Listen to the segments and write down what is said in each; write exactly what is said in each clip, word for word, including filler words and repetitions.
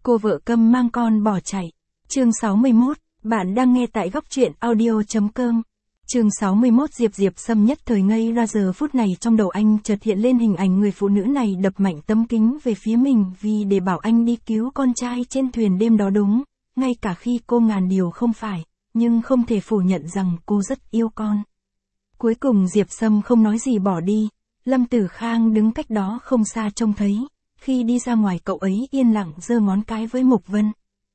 cô vợ câm mang con bỏ chạy. Chương sáu mươi mốt, bạn đang nghe tại góc truyện audio.com. Chương sáu mươi mốt Diệp Diệp Sâm nhất thời ngây ra, giờ phút này trong đầu anh chợt hiện lên hình ảnh người phụ nữ này đập mạnh tấm kính về phía mình vì để bảo anh đi cứu con trai trên thuyền đêm đó đúng, ngay cả khi cô ngàn điều không phải, nhưng không thể phủ nhận rằng cô rất yêu con. Cuối cùng Diệp Sâm không nói gì bỏ đi, Lâm Tử Khang đứng cách đó không xa trông thấy, khi đi ra ngoài cậu ấy yên lặng giơ ngón cái với Mục Vân.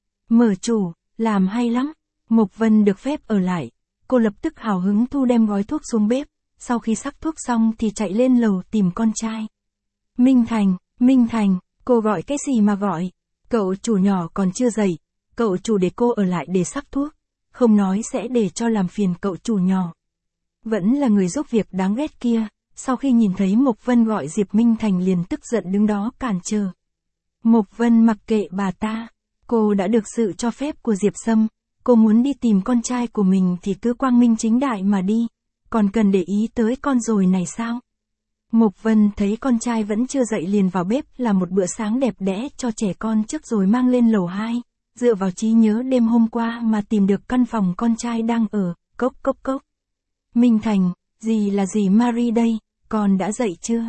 Mở chủ, làm hay lắm. Mục Vân được phép ở lại, cô lập tức hào hứng thu đem gói thuốc xuống bếp, sau khi sắc thuốc xong thì chạy lên lầu tìm con trai. Minh Thành, Minh Thành, cô gọi cái gì mà gọi? Cậu chủ nhỏ còn chưa dậy, cậu chủ để cô ở lại để sắc thuốc, không nói sẽ để cho làm phiền cậu chủ nhỏ. Vẫn là người giúp việc đáng ghét kia, sau khi nhìn thấy Mục Vân gọi Diệp Minh Thành liền tức giận đứng đó cản trở. Mục Vân mặc kệ bà ta, cô đã được sự cho phép của Diệp Sâm, cô muốn đi tìm con trai của mình thì cứ quang minh chính đại mà đi, còn cần để ý tới con rồi này sao? Mục Vân thấy con trai vẫn chưa dậy liền vào bếp làm một bữa sáng đẹp đẽ cho trẻ con trước rồi mang lên lầu hai, dựa vào trí nhớ đêm hôm qua mà tìm được căn phòng con trai đang ở, cốc cốc cốc. Minh Thành, dì là dì Marie đây, con đã dậy chưa?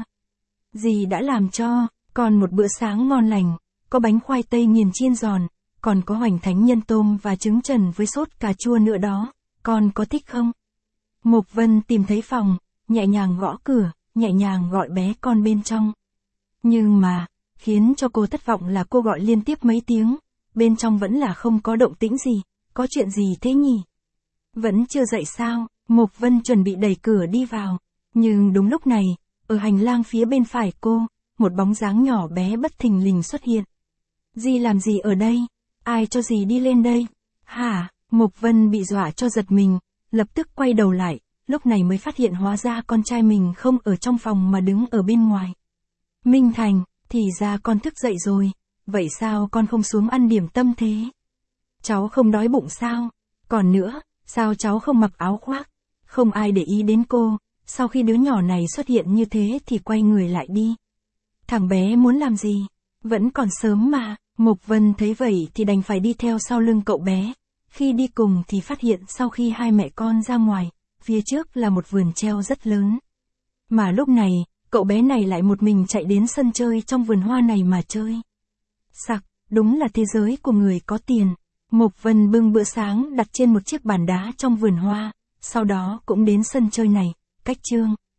Dì đã làm cho con một bữa sáng ngon lành, có bánh khoai tây nghiền chiên giòn, còn có hoành thánh nhân tôm và trứng trần với sốt cà chua nữa đó, con có thích không? Mục Vân tìm thấy phòng, nhẹ nhàng gõ cửa, nhẹ nhàng gọi bé con bên trong. Nhưng mà, khiến cho cô thất vọng là cô gọi liên tiếp mấy tiếng, bên trong vẫn là không có động tĩnh gì, có chuyện gì thế nhỉ? Vẫn chưa dậy sao? Mục Vân chuẩn bị đẩy cửa đi vào, nhưng đúng lúc này, ở hành lang phía bên phải cô, một bóng dáng nhỏ bé bất thình lình xuất hiện. Dì làm gì ở đây? Ai cho dì đi lên đây? Hả? Mục Vân bị dọa cho giật mình, lập tức quay đầu lại, lúc này mới phát hiện hóa ra con trai mình không ở trong phòng mà đứng ở bên ngoài. Minh Thành, thì ra con thức dậy rồi, vậy sao con không xuống ăn điểm tâm thế? Cháu không đói bụng sao? Còn nữa, sao cháu không mặc áo khoác? Không ai để ý đến cô, sau khi đứa nhỏ này xuất hiện như thế thì quay người lại đi. Thằng bé muốn làm gì? Vẫn còn sớm mà. Mục Vân thấy vậy thì đành phải đi theo sau lưng cậu bé. Khi đi cùng thì phát hiện sau khi hai mẹ con ra ngoài, phía trước là một vườn treo rất lớn. Mà lúc này, cậu bé này lại một mình chạy đến sân chơi trong vườn hoa này mà chơi. Sặc, đúng là thế giới của người có tiền. Mục Vân bưng bữa sáng đặt trên một chiếc bàn đá trong vườn hoa, sau đó cũng đến sân chơi này, cách Trương